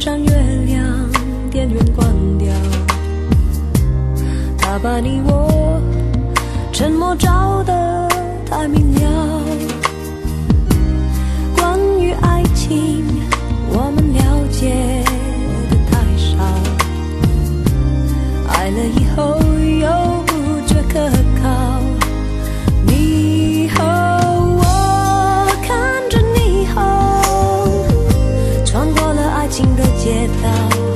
上月亮，电源关掉，他把你我沉默照得太明了。关于爱情，我们了解的太少，爱了以后又不觉可靠。你和我看着霓虹，穿过了爱情的街道，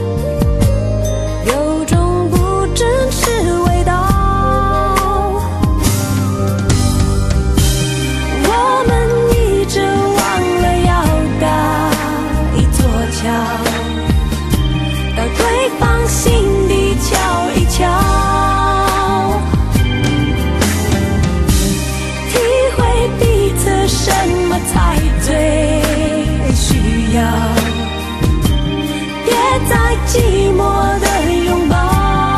有种不真实味道。我们一直忘了要搭一座桥，到对方心底瞧一瞧，体会彼此什么才最需要，别再寂寞的拥抱。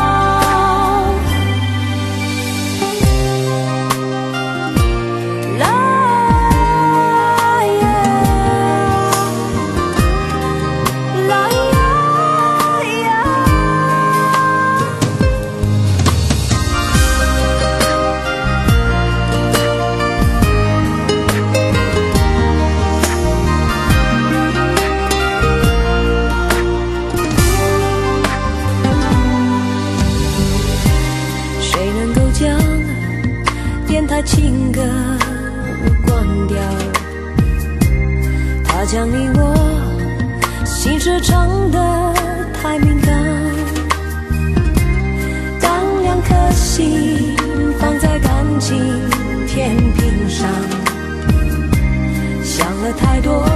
情歌关掉，他将你我心事唱得太敏感，当两颗心放在感情天平上，想了太多